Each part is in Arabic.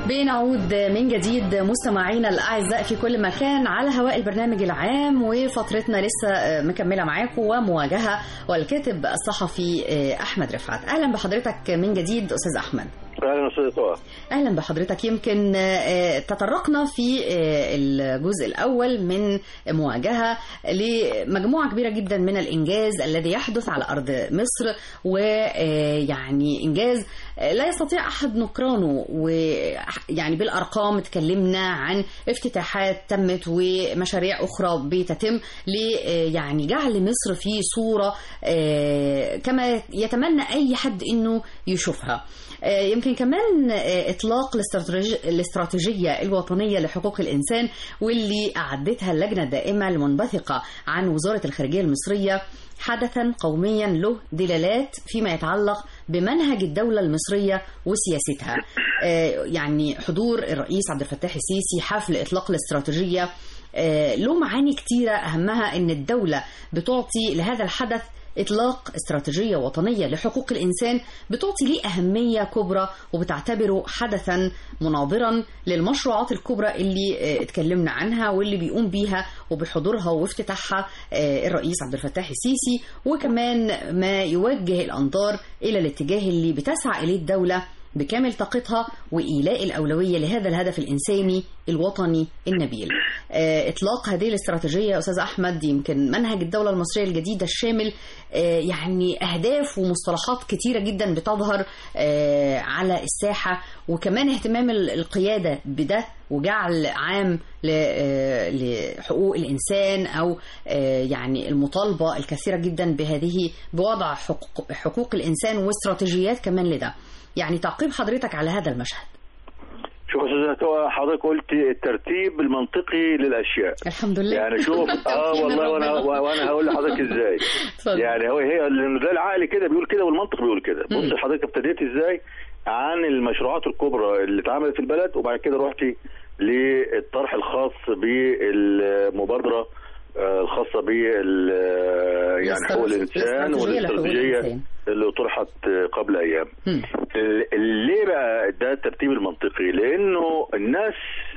بنعود من جديد مستمعينا الأعزاء في كل مكان على هواء البرنامج العام، وفترتنا لسه مكملة معاكم ومواجهة، والكاتب الصحفي أحمد رفعت. أهلا بحضرتك من جديد أستاذ أحمد. أهلا أستاذ طه. أهلا بحضرتك. يمكن تطرقنا في الجزء الأول من مواجهة لمجموعة كبيرة جدا من الإنجاز الذي يحدث على أرض مصر، ويعني إنجاز لا يستطيع أحد نكرانه، ويعني بالأرقام اتكلمنا عن افتتاحات تمت ومشاريع أخرى بتتم يعني جعل مصر في صورة كما يتمنى أي حد إنه يشوفها. يمكن كمان إطلاق الاستراتيجية الوطنية لحقوق الإنسان، واللي أعدتها اللجنة الدائمة المنبثقة عن وزارة الخارجية المصرية، حدثا قوميا له دلالات فيما يتعلق بمنهج الدولة المصرية وسياستها. يعني حضور الرئيس عبد الفتاح السيسي حفل إطلاق الاستراتيجية له معاني كتيرة، أهمها أن الدولة بتعطي لهذا الحدث إطلاق استراتيجية وطنية لحقوق الإنسان، بتعطي ليه أهمية كبرى وبتعتبره حدثا مناظرا للمشروعات الكبرى اللي اتكلمنا عنها واللي بيقوم بيها وبحضورها وافتتاحها الرئيس عبد الفتاح السيسي، وكمان ما يوجه الأنظار إلى الاتجاه اللي بتسعى إليه الدولة بكامل طاقتها وإيلاء الأولوية لهذا الهدف الإنساني الوطني النبيل. إطلاق هذه الاستراتيجية أستاذ أحمد يمكن منهج الدولة المصرية الجديدة الشامل، يعني أهداف ومصطلحات كتيرة جدا بتظهر على الساحة، وكمان اهتمام القيادة بده وجعل عام لحقوق الإنسان، أو يعني المطالبة الكثيرة جدا بوضع حقوق الإنسان واستراتيجيات كمان لده. يعني تعقيب حضرتك على هذا المشهد. شوف استاذ حضرتك قلت الترتيب المنطقي للاشياء. الحمد لله. يعني شوف والله وانا هقول لحضرتك ازاي. يعني هي ده العقل كده بيقول كده والمنطق بيقول كده. بص حضرتك ابتديت ازاي عن المشروعات الكبرى اللي اتعملت في البلد، وبعد كده رحتي للطرح الخاص بالمبادره الخاصه بال يعني حقوق الانسان والاستراتيجيه اللي طرحت قبل ايام. ليه بقى ده الترتيب المنطقي؟ لانه الناس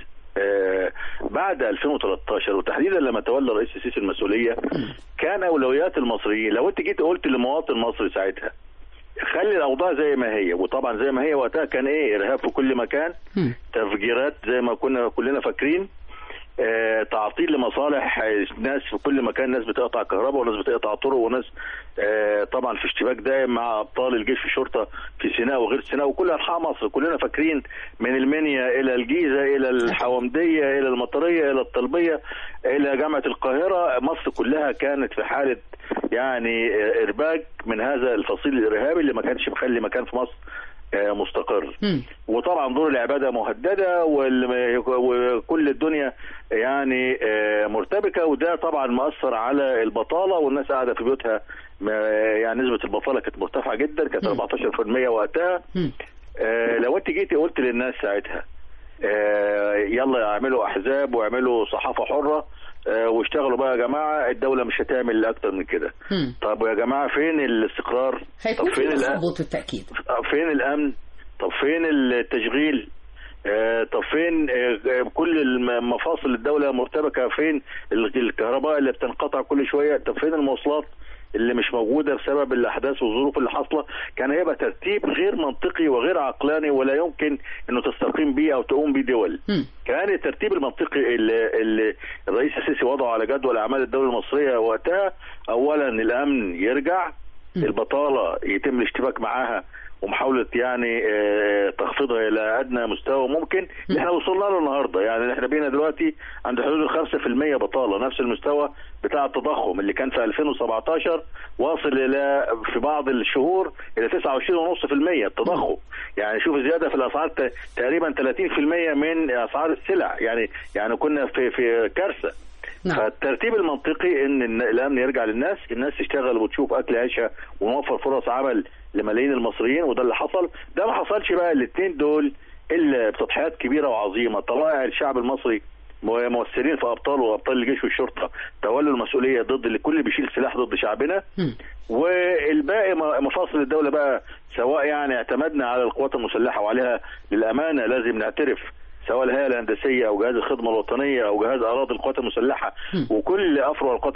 بعد 2013 وتحديدا لما تولى الرئيس السيسي المسؤوليه، كان اولويات المصريين، لو انت جيت قلت لمواطن مصري ساعتها خلي الاوضاع زي ما هي، وطبعا زي ما هي وقتها كان ايه؟ ارهاب في كل مكان، تفجيرات زي ما كنا كلنا فاكرين، تعطيل لمصالح ناس في كل مكان، ناس بتقطع كهرباء وناس بتقطع طرق وناس طبعا في اشتباك دائم مع ابطال الجيش في الشرطه في سيناء وغير سيناء وكل انحاء مصر. كلنا فاكرين من المنيا الى الجيزه الى الحومديه الى المطريه الى الطلبيه الى جامعه القاهره، مصر كلها كانت في حاله يعني ارباك من هذا الفصيل الارهابي اللي ما كانش مخلي مكان في مصر مستقر. وطبعا دور العباده مهدده وكل الدنيا يعني مرتبكه، وده طبعا مؤثر على البطاله، والناس قاعده في بيوتها يعني نسبه البطاله كانت مرتفعه جدا، كانت 14% وقتها. لو انت جيتي قلت للناس ساعتها يلا اعملوا احزاب واعملوا صحافه حره واشتغلوا بقى يا جماعه، الدوله مش هتعمل اكتر من كده. طب يا جماعه فين الاستقرار؟ طب فين التأكيد؟ فين الامن؟ طب فين التشغيل؟ طب فين كل مفاصل الدوله مرتبكه؟ فين الكهرباء اللي بتنقطع كل شويه؟ طب فين المواصلات اللي مش موجوده بسبب الاحداث والظروف اللي حاصله؟ كان هيبقى ترتيب غير منطقي وغير عقلاني ولا يمكن انه تستقيم بيه او تقوم بيه دول. كان الترتيب المنطقي اللي الرئيس السيسي وضعه على جدول اعمال الدوله المصريه وقتها، اولا الامن يرجع، البطاله يتم الاشتباك معاها ومحاولة يعني تخفيضها إلى أدنى مستوى ممكن. اللي احنا وصلنا له النهارده، يعني احنا بينا دلوقتي عند حدود 5% بطالة، نفس المستوى بتاع التضخم اللي كان في 2017 واصل إلى في بعض الشهور إلى 29.5% التضخم. يعني شوف زيادة في الأسعار تقريبا 30% من أسعار السلع، يعني كنا في كارثة. فالترتيب المنطقي ان الامن يرجع للناس، الناس تشتغل وتشوف اكل عيشها ونوفر فرص عمل لملايين المصريين، وده اللي حصل. ده ما حصلش بقى الاثنين دول الا بتضحيات كبيره وعظيمه. طلائع الشعب المصري ممثلين في ابطال وابطال الجيش والشرطه تولوا المسؤوليه ضد اللي كل بيشيل سلاح ضد شعبنا. والباقي مفاصل الدوله بقى، سواء يعني اعتمدنا على القوات المسلحه وعليها للامانه لازم نعترف، سواء الهيئه الهندسيه او جهاز الخدمه الوطنيه او جهاز اراضي القوات المسلحه وكل افرع القوات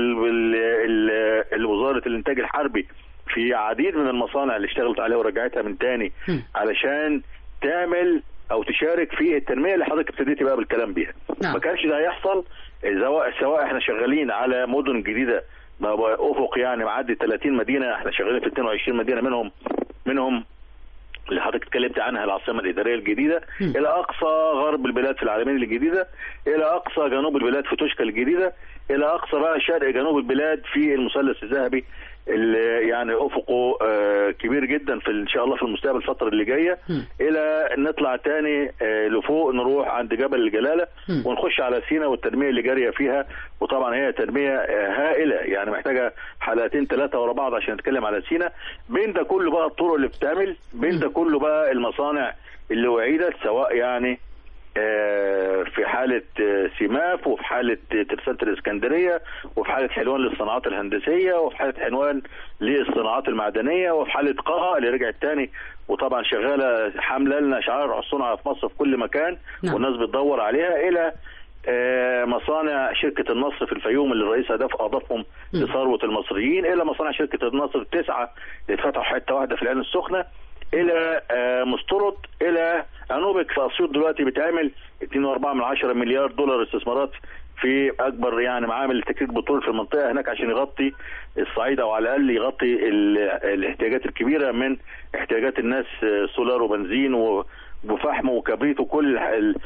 وزاره الانتاج الحربي في عديد من المصانع اللي اشتغلت عليها ورجعتها من تاني علشان تعمل او تشارك في التنميه اللي حضرتك ابتديتي بقى بالكلام بيها. ما كانش ده هيحصل سواء احنا شغالين على مدن جديده افق يعني معدي 30 مدينه، احنا شغالين في 22 مدينه منهم اللي حضرتك اتكلمت عنها العاصمه الاداريه الجديده، الى اقصى غرب البلاد في العالمين الجديده، الى اقصى جنوب البلاد في توشكا الجديده، الى اقصى بقى شرق جنوب البلاد في المثلث الذهبي اللي يعني افقه كبير جدا في ان شاء الله في المستقبل الفتره اللي جايه، الى نطلع تاني لفوق نروح عند جبل الجلاله ونخش على سيناء والتنميه اللي جاريه فيها. وطبعا هي تنميه هائله يعني محتاجه حلقتين 3 ورا بعض عشان نتكلم على سيناء. بين ده كله بقى الطرق اللي بتعمل، بين ده كله بقى المصانع اللي اعيدت، سواء يعني في حالة سيماف وفي حالة ترسانة الإسكندرية وفي حالة حلوان للصناعات الهندسية وفي حالة حلوان للصناعات المعدنية وفي حالة قها اللي رجعت تاني وطبعا شغالة حاملة لنا شعار الصناعة في مصر في كل مكان والناس بتدور عليها، إلى مصانع شركة النصر في الفيوم اللي الرئيس أضافهم لثروة المصريين، إلى مصانع شركة النصر 9 اللي اتفتحوا حتة واحدة في العين السخنة، الى مسترد، الى انوبك في اسيوط دلوقتي بتعمل 2.4 مليار دولار استثمارات في اكبر يعني معامل تكرير بترول في المنطقه هناك عشان يغطي الصعيد او على الاقل يغطي الاحتياجات الكبيره من احتياجات الناس، سولار وبنزين وفحم وكبريت وكل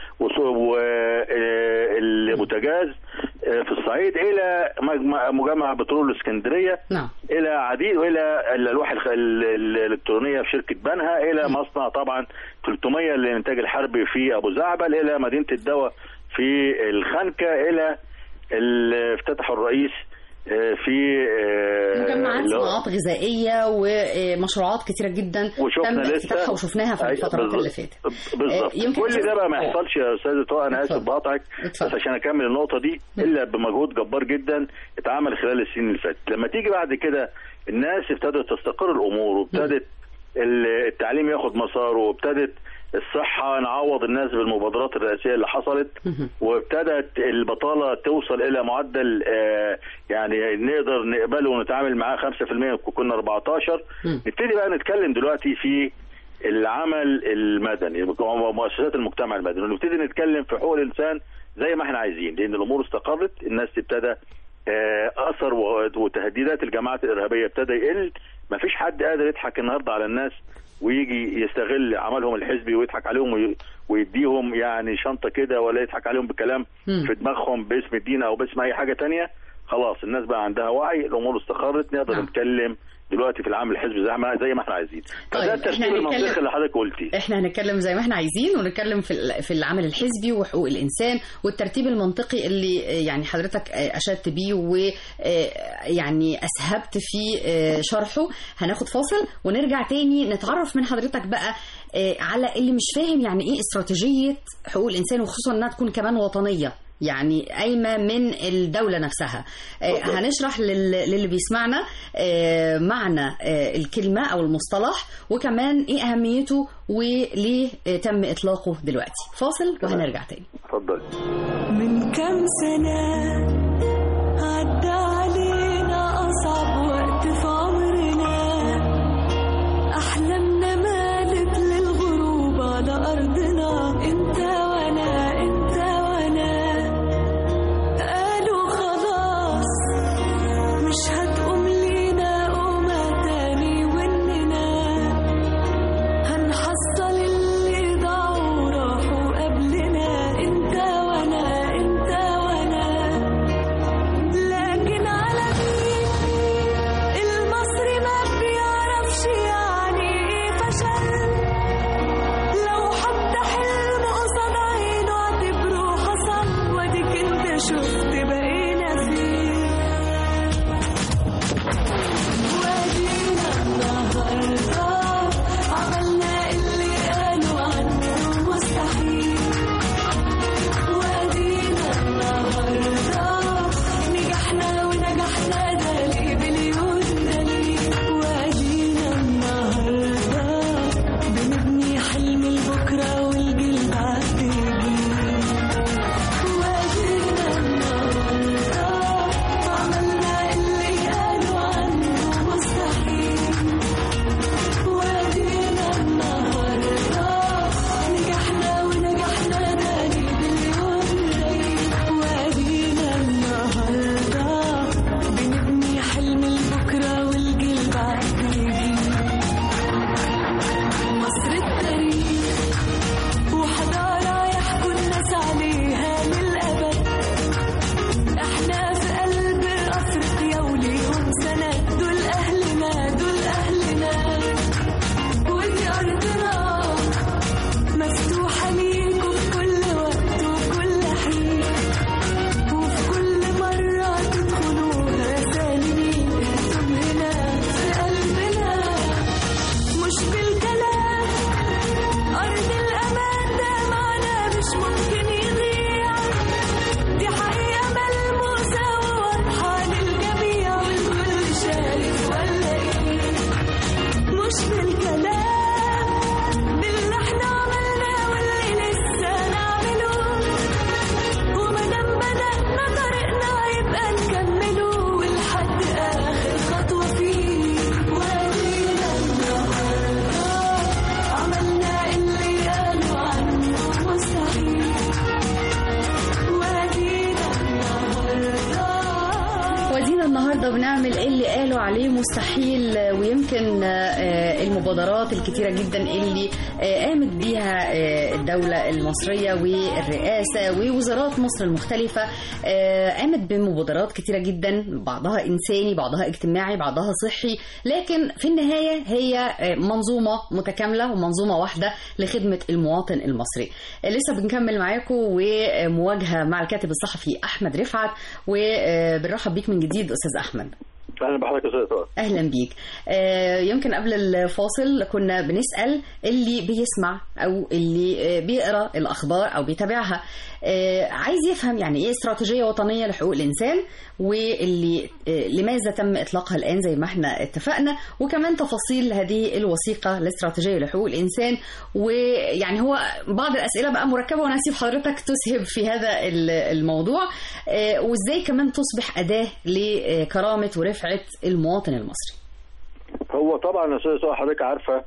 والبوتاجاز في الصعيد، الى مجمع بترول الاسكندريه، الى عديد، والى الالواح الالكترونيه في شركه بنها، الى مصنع طبعا 300 للانتاج الحربي في ابو زعبل، الى مدينه الدواء في الخنكه، الى افتتحوا الرئيس في مجمعات صناعات غذائيه ومشروعات كثيره جدا تم افتتاحها وشفناها في الفترات اللي فاتت. بالظبط. كل ده بقى ما يحصلش يا استاذ طه، انا اسف بقاطعك بس عشان اكمل النقطه دي، الا بمجهود جبار جدا اتعمل خلال السنين اللي فاتت. لما تيجي بعد كده الناس ابتدت تستقر الامور وابتدت التعليم ياخد مساره وابتدت الصحة نعوض الناس بالمبادرات الرئاسية اللي حصلت، وابتدت البطالة توصل إلى معدل يعني نقدر نقبله ونتعامل معاه 5%، كنا 14. نبتدي بقى نتكلم دلوقتي في العمل المدني ومؤسسات المجتمع المدني، ونبتدي نتكلم في حقوق الإنسان زي ما احنا عايزين، لأن الأمور استقرت، الناس ابتدى أثر وتهديدات الجماعات الإرهابية ابتدى يقل. مفيش حد قادر يضحك النهارده على الناس ويجي يستغل عملهم الحزبي ويضحك عليهم ويديهم يعني شنطة كده، ولا يضحك عليهم بكلام في دماغهم باسم الدين او باسم اي حاجة تانية. خلاص الناس بقى عندها وعي، الامور استقرت، نقدر نتكلم دلوقتي في العمل الحزبي زي ما احنا عايزين. فده الترتيب المنطقي اللي حضرتك قلتي. احنا هنتكلم زي ما احنا عايزين، ونتكلم في العمل الحزبي وحقوق الانسان والترتيب المنطقي اللي يعني حضرتك اشدت بيه ويعني اسهبت في شرحه. هناخد فاصل ونرجع تاني نتعرف من حضرتك بقى على اللي مش فاهم يعني ايه استراتيجية حقوق الانسان، وخصوصا انها تكون كمان وطنية، يعني قايمة من الدولة نفسها. هنشرح للي بيسمعنا معنى الكلمة أو المصطلح، وكمان إيه أهميته وليه تم إطلاقه دلوقتي. فاصل وهنرجع تاني. اتفضل. من كم سنة عدى علينا أصعب وقت في عمرنا، أحلامنا مالت للغروب على أرضنا، أنت وأنا أنت وأنا، قالوا خلاص مش هتقوم لينا قومة تاني، وإننا هنحصل اللي ضاعوا راحوا قبلنا، أنت وأنا أنت وأنا، ومستحيل، ويمكن المبادرات الكتيرة جدا اللي قامت بيها الدولة المصرية والرئاسة ووزارات مصر المختلفة قامت بمبادرات كتيرة جدا، بعضها إنساني بعضها اجتماعي بعضها صحي، لكن في النهاية هي منظومة متكاملة ومنظومة واحدة لخدمة المواطن المصري. لسه بنكمل معاكم ومواجهة مع الكاتب الصحفي أحمد رفعت، وبنرحب بيك من جديد أستاذ أحمد. اهلا بحضرتك يا استاذ. اهلا بيك. يمكن قبل الفاصل كنا بنسال اللي بيسمع او اللي بيقرا الاخبار او بيتابعها عايز يفهم يعني ايه استراتيجيه وطنيه لحقوق الانسان، واللي لماذا تم اطلاقها الان زي ما احنا اتفقنا، وكمان تفاصيل هذه الوثيقه الاستراتيجيه لحقوق الانسان. ويعني هو بعض الاسئله بقى مركبه وانا هسيب حضرتك تسهب في هذا الموضوع، وازاي كمان تصبح اداه لكرامه ورفعه المواطن المصري. هو طبعا يا استاذ حضرتك عارفه،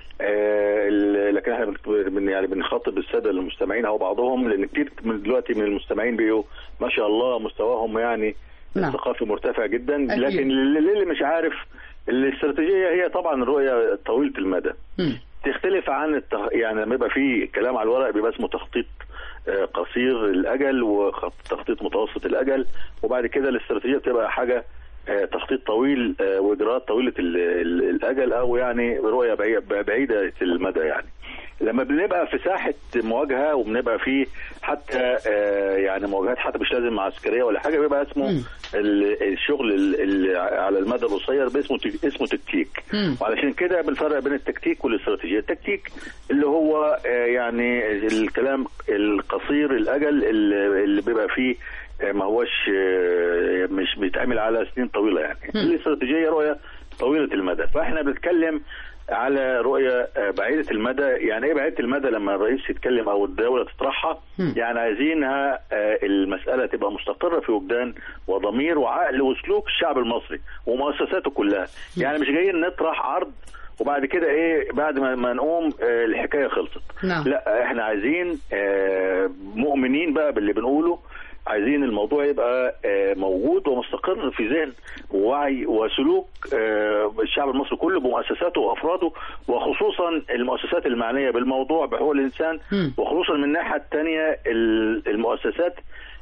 لكن احنا يعني بنخاطب الساده المستمعين او بعضهم، لان كتير من دلوقتي من المستمعين بيقوا ما شاء الله مستواهم يعني الثقافي مرتفع جدا. أكيد. لكن اللي مش عارف الاستراتيجيه هي طبعا الرؤيه طويله المدى. تختلف عن يعني لما يبقى في كلام على الورق بيبقى اسمه تخطيط قصير الاجل وتخطيط متوسط الاجل، وبعد كده الاستراتيجيه بتبقى حاجه تخطيط طويل واجراءات طويله الاجل، او يعني رؤيه بعيده المدى. يعني لما بنبقى في ساحه مواجهه وبنبقى في حتى يعني مواجهات حتى مش لازم عسكريه ولا حاجه، بيبقى اسمه الشغل اللي على المدى القصير اسمه تكتيك. وعلشان كده بنفرق بين التكتيك والاستراتيجيه. التكتيك اللي هو يعني الكلام القصير الاجل اللي بيبقى فيه ما هوش مش بيتعمل على سنين طويله. يعني الاستراتيجيه رؤيه طويله المدى، فاحنا بنتكلم على رؤيه بعيده المدى. يعني ايه بعيده المدى؟ لما الرئيس يتكلم او الدوله تطرحها يعني عايزينها المساله تبقى مستقره في وجدان وضمير وعقل وسلوك الشعب المصري ومؤسساته كلها. يعني مش جايين نطرح عرض وبعد كده ايه بعد ما نقوم الحكايه خلصت. لا، احنا عايزين مؤمنين بقى باللي بنقوله، عايزين الموضوع يبقى موجود ومستقر في ذهن ووعي وسلوك الشعب المصري كله بمؤسساته وافراده، وخصوصا المؤسسات المعنيه بالموضوع بحقوق الانسان، وخصوصا من الناحيه الثانيه المؤسسات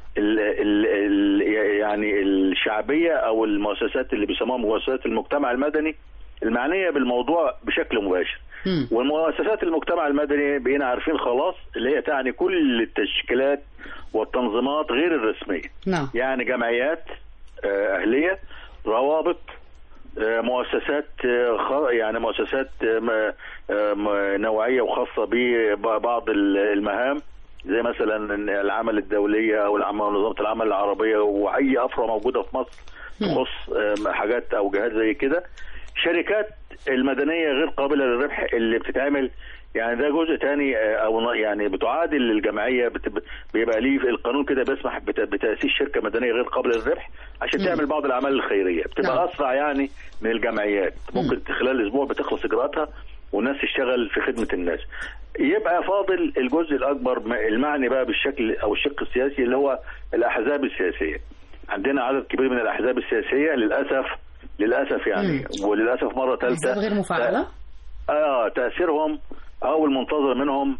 يعني الشعبيه او المؤسسات اللي بيسموها مؤسسات المجتمع المدني المعنيه بالموضوع بشكل مباشر. والمؤسسات المجتمع المدني بقينا عارفين خلاص اللي هي تعني كل التشكيلات والتنظيمات غير الرسميه. يعني جمعيات اهليه، روابط، مؤسسات يعني مؤسسات نوعيه وخاصه ببعض المهام زي مثلا العمل الدوليه او منظمه العمل العربيه، واي افرع موجوده في مصر تخص حاجات او جهات زي كده. شركات المدنيه غير قابله للربح اللي بتتعمل، يعني ده جزء تاني او يعني بتعادل للجمعيه، بيبقى ليه القانون كده بيسمح بتاسيس شركه مدنيه غير قابله للربح عشان تعمل بعض الاعمال الخيريه، بتبقى اسرع يعني من الجمعيات، ممكن خلال اسبوع بتخلص اجراءاتها والناس تشتغل في خدمه الناس. يبقى فاضل الجزء الاكبر المعني بقى بالشكل او الشق السياسي اللي هو الاحزاب السياسيه. عندنا عدد كبير من الاحزاب السياسيه للاسف يعني وللاسف مره ثالثه غير مفعله. تاثيرهم او المنتظر منهم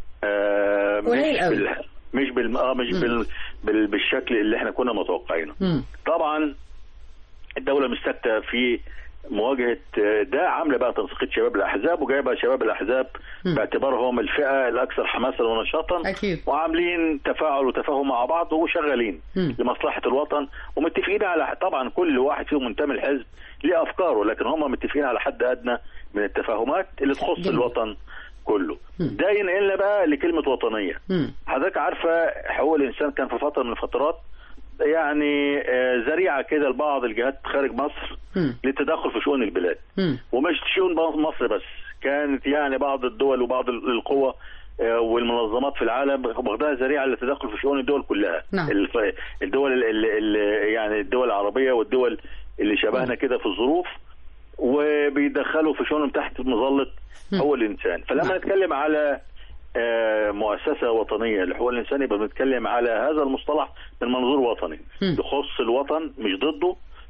مش بالشكل اللي احنا كنا متوقعينه. طبعا الدوله مستكتة في مواجهه ده، عامله بقى تنسيقيه شباب الاحزاب وجايبه شباب الاحزاب باعتبارهم الفئه الاكثر حماسا ونشاطا، وعاملين تفاعل وتفاهم مع بعض وشغالين لمصلحه الوطن ومتفقين على، طبعا كل واحد فيهم منتمي الحزب ليه افكاره، لكن هم متفقين على حد ادنى من التفاهمات اللي تخص الوطن كله. ده ينقلنا بقى لكلمه وطنيه. حضرتك عارفه حقوق الانسان كان في فتره من الفترات يعني ذريعه كده لبعض الجهات خارج مصر للتدخل في شؤون البلاد، ومش شؤون مصر بس، كانت يعني بعض الدول وبعض القوى والمنظمات في العالم واخدها ذريعه للتدخل في شؤون الدول كلها. الدول يعني الدول العربيه والدول اللي شبهنا كده في الظروف، وبيدخلوا في شؤونهم تحت مظله حقوق الانسان. فلما نتكلم على مؤسسه وطنيه لحقوق الانسان يبقى بنتكلم على هذا المصطلح من منظور وطني يخص الوطن مش ضده،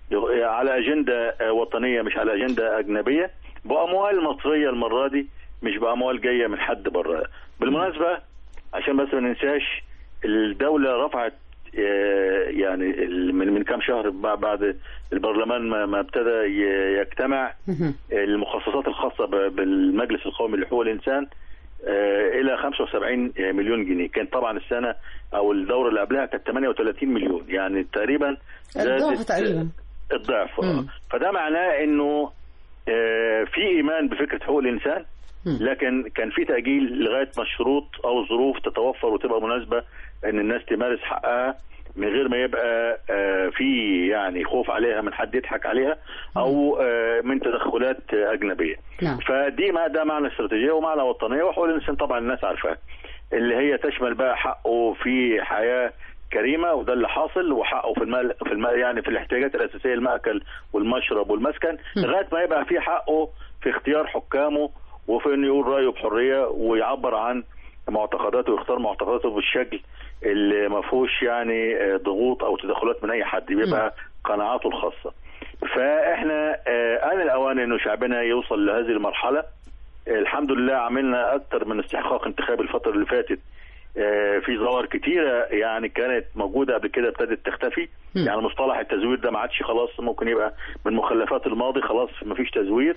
على أجندة وطنية مش على أجندة أجنبية، بأموال مصرية المرة دي مش بأموال جاية من حد بره. بالمناسبة عشان بس ما ننساش، الدولة رفعت يعني من كام شهر بعد البرلمان ما ابتدى يجتمع المخصصات الخاصة بالمجلس القومي لحقوق الإنسان إلى 75 مليون جنيه. كان طبعا السنة أو الدورة اللي قبلها كانت 38 مليون، يعني تقريبا الضعف تقريبا الضعف. فده معناه إنه في إيمان بفكرة حقوق الإنسان، لكن كان في تأجيل لغاية ما الشروط أو الظروف تتوفر وتبقى مناسبة إن الناس تمارس حقها من غير ما يبقى في يعني خوف عليها من حد يضحك عليها أو من تدخلات أجنبية. فدي ده معنى استراتيجية ومعنى وطنية. وحقوق الإنسان طبعا الناس عارفاه، اللي هي تشمل بقى حقه في حياة كريمة، وده اللي حاصل، وحقه في المال يعني في الاحتياجات الأساسية، المأكل والمشرب والمسكن، لغاية ما يبقى في حقه في اختيار حكامه وفي انه يقول رايه بحريه ويعبر عن معتقداته ويختار معتقداته بالشكل اللي ما فيهوش يعني ضغوط او تدخلات من اي حد، بيبقى قناعاته الخاصه. فاحنا آن الاوان انه شعبنا يوصل لهذه المرحله. الحمد لله عملنا اكثر من استحقاق انتخابي الفتره اللي فاتت. في ظواهر كتيره يعني كانت موجوده قبل كده ابتدت تختفي. يعني مصطلح التزوير ده ما عادش، خلاص ممكن يبقى من مخلفات الماضي، خلاص ما فيش تزوير.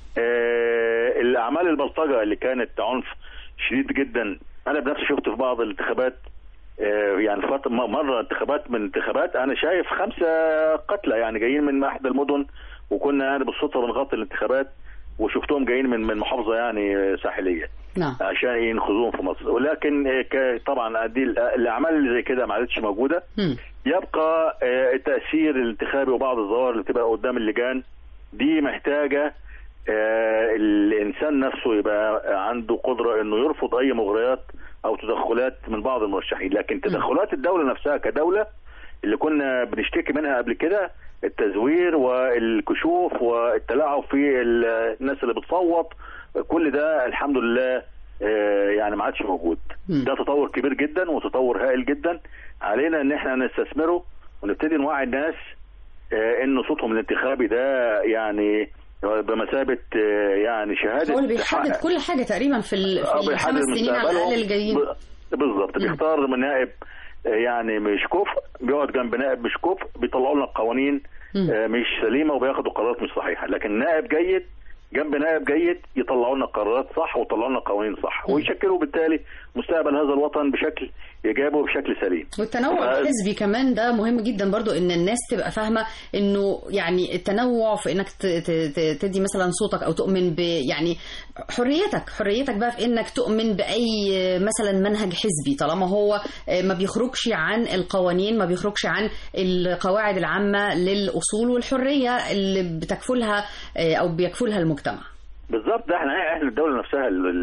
الاعمال البلطجه اللي كانت عنف شديد جدا، انا بنفسي شفت في بعض الانتخابات يعني مره انتخابات من انتخابات انا شايف 5 قتلى يعني جايين من احدى المدن، وكنا يعني بالصدفه بنغطي الانتخابات وشفتهم جايين من محافظه يعني ساحليه عشان ينخذوهم في مصر. ولكن طبعا دي الاعمال اللي زي كده ما عادتش موجوده. يبقى التاثير الانتخابي وبعض الظواهر اللي بتبقى قدام اللجان دي محتاجه الانسان نفسه يبقى عنده قدره انه يرفض اي مغريات او تدخلات من بعض المرشحين. لكن تدخلات الدوله نفسها كدوله اللي كنا بنشتكي منها قبل كده، التزوير والكشوف والتلاعب في الناس اللي بتصوت، كل ده الحمد لله يعني ما عادش موجود. ده تطور كبير جدا وتطور هائل جدا، علينا ان احنا نستثمره ونبتدي نوعي الناس انه صوتهم الانتخابي ده يعني بمثابه يعني شهاده. هو اللي بيحدد كل حاجه تقريبا في الخمس سنين على الاقل اللي جايين. بالظبط. بيختار من نائب يعني مش كفء، بيقعد جنب نائب مش كفء، بيطلعوا لنا قوانين مش سليمه وبياخدوا قرارات مش صحيحه. لكن نائب جيد جنب نائب جيد يطلعوا لنا قرارات صح ويطلعوا لنا قوانين صح، ويشكلوا بالتالي مستقبل هذا الوطن بشكل ايجابي وبشكل سليم. والتنوع الحزبي كمان ده مهم جدا برضو، ان الناس تبقى فاهمه انه يعني التنوع في انك تدي مثلا صوتك او تؤمن يعني حريتك بقى في انك تؤمن باي مثلا منهج حزبي، طالما هو ما بيخرجش عن القوانين، ما بيخرجش عن القواعد العامه للاصول والحريه اللي بتكفلها او بيكفلها المجتمع. بالظبط. ده احنا الدوله نفسها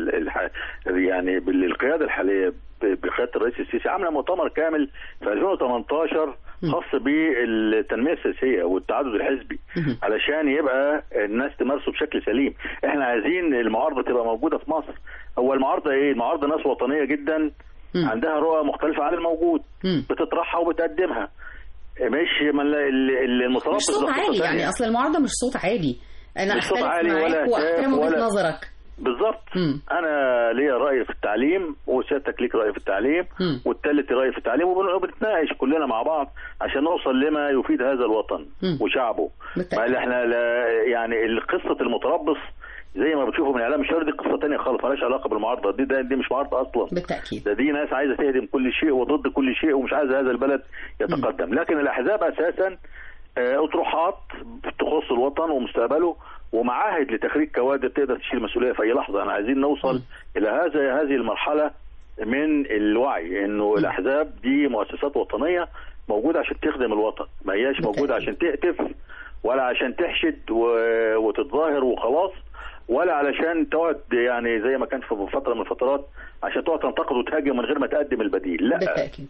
يعني بالقياده الحاليه بقياده الرئيس السيسي عامله مؤتمر كامل في 2018 خاص بالتنميه السياسيه والتعدد الحزبي علشان يبقى الناس تمارسه بشكل سليم. احنا عايزين المعارضه تبقى موجوده في مصر. هو المعارضه ايه؟ المعارضه ناس وطنيه جدا عندها رؤى مختلفه عن الموجود، بتطرحها وبتقدمها، مش المتربص مش صوت عالي. يعني اصل المعارضه مش صوت عالي، انا اختلف معاك واحترم وجهه نظرك. بالظبط. انا ليا راي في التعليم وسيادتك ليك راي في التعليم والثالث راي في التعليم، وبنتناقش كلنا مع بعض عشان نوصل لما يفيد هذا الوطن وشعبه. ما احنا يعني قصه المتربص زي ما بتشوفوا من الاعلام الشهري دي قصه ثانيه خالص، مالهاش علاقه بالمعارضه دي مش معارضه اصلا بالتاكيد. دي ناس عايزه تهدم كل شيء وضد كل شيء ومش عايزه هذا البلد يتقدم. لكن الاحزاب اساسا اطروحات تخص الوطن ومستقبله ومعاهد لتخريج كوادر تقدر تشيل مسؤوليه في اي لحظه. انا عايزين نوصل الى هذه المرحله من الوعي انه الاحزاب دي مؤسسات وطنيه موجوده عشان تخدم الوطن، ما هياش موجوده عشان تهتف ولا عشان تحشد وتتظاهر وخلاص، ولا علشان تقعد يعني زي ما كان في فتره من الفترات عشان تقعد تنتقد وتهاجم من غير ما تقدم البديل. لا بالتاكيد.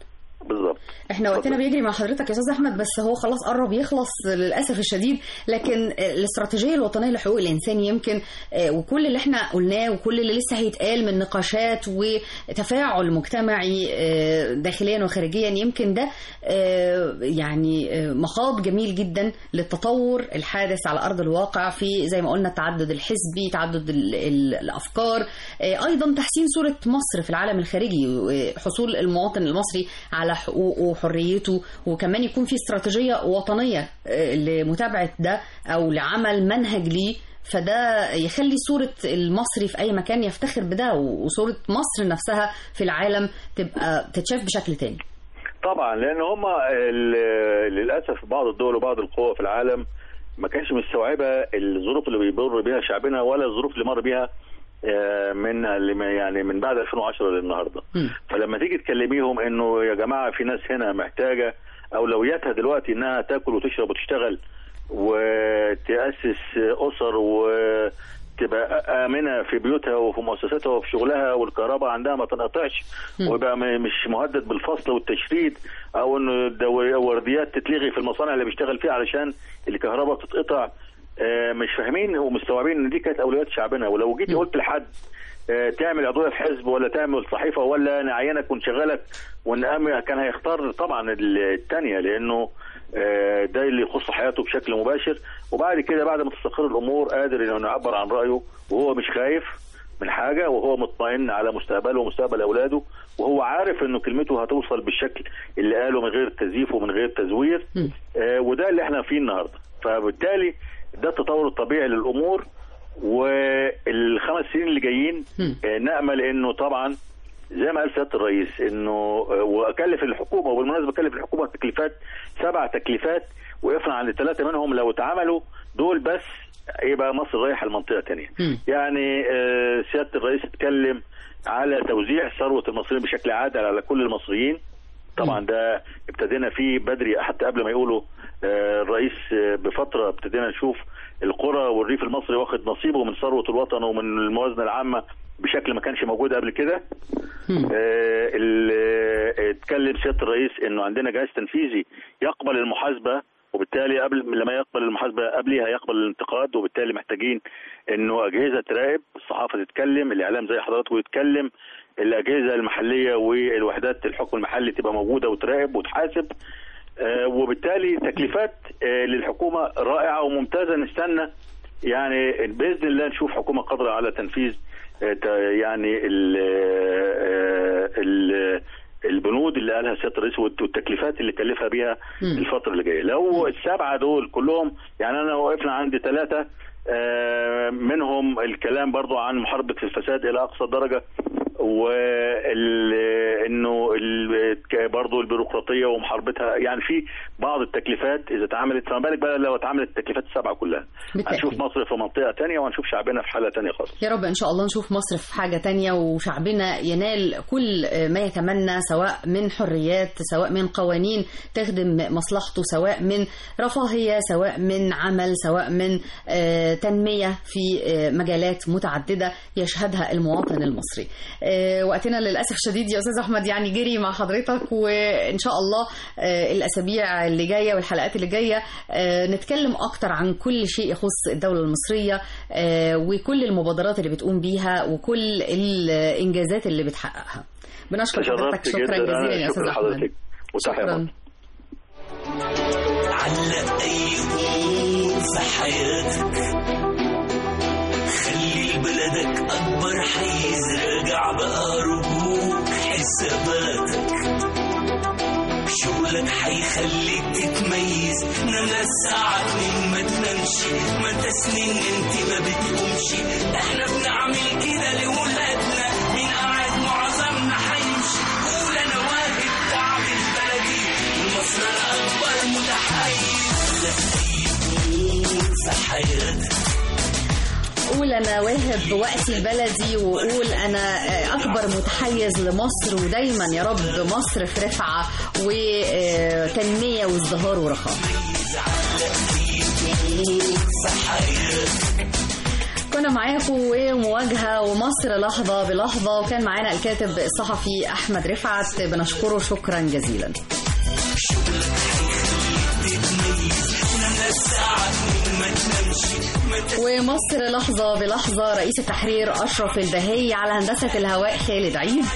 بالظبط. احنا وقتنا بيجري مع حضرتك يا استاذ احمد، بس هو خلاص قرب يخلص للاسف الشديد. لكن الاستراتيجيه الوطنيه لحقوق الانسان يمكن وكل اللي احنا قلناه وكل اللي لسه هيتقال من نقاشات وتفاعل مجتمعي داخليا وخارجيا، يمكن ده يعني مخاض جميل جدا للتطور الحادث على ارض الواقع في زي ما قلنا التعدد الحزبي، تعدد الافكار، ايضا تحسين صوره مصر في العالم الخارجي، حصول المواطن المصري على حقوقه وحريته، وكمان يكون في استراتيجية وطنية لمتابعة ده أو لعمل منهج ليه. فده يخلي صورة المصري في أي مكان يفتخر بده، وصورة مصر نفسها في العالم تبقى تتشاف بشكل تاني. طبعا، لأن هم للأسف بعض الدول وبعض القوى في العالم ما كانش مستوعبة الظروف اللي بيمر بها شعبنا ولا الظروف اللي مر بها من بعد 2010 للنهارده. فلما تيجي تكلميهم انه يا جماعه في ناس هنا محتاجه اولوياتها دلوقتي انها تاكل وتشرب وتشتغل وتاسس اسر وتبقى امنه في بيوتها وفي مؤسساتها وفي شغلها، والكهرباء عندها ما تنقطعش ويبقى مش مهدد بالفصل والتشريد او انه ورديات تتلغي في المصانع اللي بيشتغل فيها علشان الكهرباء تتقطع. مش فاهمين ومستوعبين ان دي كانت اولويات شعبنا. ولو جيت قلت لحد تعمل عضويه في حزب ولا تعمل صحيفه ولا نعينك ونشغلك ونأمن، كان هيختار طبعا الثانيه، لانه ده اللي يخص حياته بشكل مباشر. وبعد كده بعد ما تستقر الامور قادر انه يعبر عن رايه وهو مش خايف من حاجه، وهو مطمئن على مستقبله ومستقبل اولاده، وهو عارف انه كلمته هتوصل بالشكل اللي قاله من غير تزييف ومن غير تزوير. وده اللي احنا فيه النهارده. فبالتالي ده التطور الطبيعي للامور. والخمس سنين اللي جايين نأمل انه طبعا زي ما قال سيادة الرئيس انه وكلف الحكومة، وبالمناسبة كلف الحكومة تكليفات 7 تكليفات، وقفنا عند 3 منهم لو اتعملوا دول بس يبقى مصر رايحة لمنطقة تانية. يعني سيادة الرئيس اتكلم على توزيع ثروة المصريين بشكل عادل على كل المصريين. طبعا ده ابتدينا فيه بدري، حتى قبل ما يقولوا الرئيس بفترة ابتدينا نشوف القرى والريف المصري واخد نصيبه من ثروة الوطن ومن الموازنة العامة بشكل ما كانش موجود قبل كده. اتكلم سيادة الرئيس انه عندنا جهاز تنفيذي يقبل المحاسبة، وبالتالي لما يقبل المحاسبة قبلها يقبل الانتقاد، وبالتالي محتاجين انه اجهزة تراقب، الصحافة تتكلم، الاعلام زي حضراتكم يتكلم، الاجهزة المحلية والوحدات الحكم المحلي تبقى موجودة وتراقب وتحاسب. وبالتالي تكليفات للحكومة رائعة وممتازة. نستنى يعني بإذن الله نشوف حكومة قادرة على تنفيذ يعني البنود اللي قالها سيادة الرئيس والتكليفات اللي كلفها بيها الفترة اللي جاية. لو ال7 دول كلهم، يعني أنا وقفنا عند 3 منهم الكلام برضو عن محاربة الفساد إلى أقصى درجة، وانه برضه البيروقراطيه ومحاربتها، يعني في بعض التكليفات اذا اتعملت، فما بالك بقى لو اتعملت التكليفات ال7 كلها هنشوف مصر في منطقه ثانيه وهنشوف شعبنا في حاله ثانيه خالص. يا رب ان شاء الله نشوف مصر في حاجه ثانيه وشعبنا ينال كل ما يتمنى، سواء من حريات، سواء من قوانين تخدم مصلحته، سواء من رفاهيه، سواء من عمل، سواء من تنميه في مجالات متعدده يشهدها المواطن المصري. وقتنا للأسف شديد يا أستاذ أحمد يعني جري مع حضرتك، وإن شاء الله الأسابيع اللي جاية والحلقات اللي جاية نتكلم أكتر عن كل شيء يخص الدولة المصرية وكل المبادرات اللي بتقوم بيها وكل الإنجازات اللي بتحققها. بنشكر حضرتك شكرا جزيلا يا أستاذ أحمد. شكرا. علق أي أمور في حياتك، خلي بلدك أكبر حيز، راجع بقى رجوك حساباتك، شغلك حيخليك تتميز، نام الساعة 2 ما تنامش، ما انت سنين انت ما بتقومش، احنا بنعمل كده لولادنا، مين قاعد معظمنا حيمشي، قول انا واجب تعمل بلدي ومصر انا اكبر متحيز. في حياتك قول أنا واهب وقتي البلدي، وقول أنا أكبر متحيز لمصر، ودايما يا رب مصر في رفعة وتنمية وازدهار ورخاء. كنا معاكم ومواجهة ومصر لحظة بلحظة، وكان معانا الكاتب الصحفي أحمد رفعت، بنشكره شكرا جزيلا. ومصر لحظة بلحظة، رئيس التحرير أشرف البهي، على هندسة الهواء خالد عيد.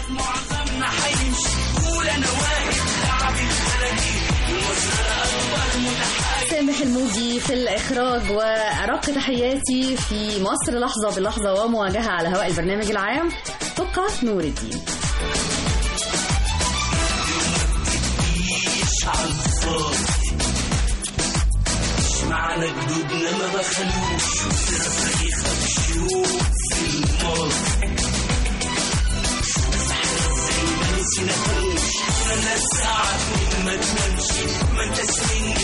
سامح الموجي في الإخراج، وأرق تحياتي في مصر لحظة بلحظة ومواجهة على هواء البرنامج العام تقى نور الدين. معنا جدودنا ما بخلوش تاريخك شوف في الماضي، زي ما نسيناهوش، ما نساعد ما تنامش، ما انت سنين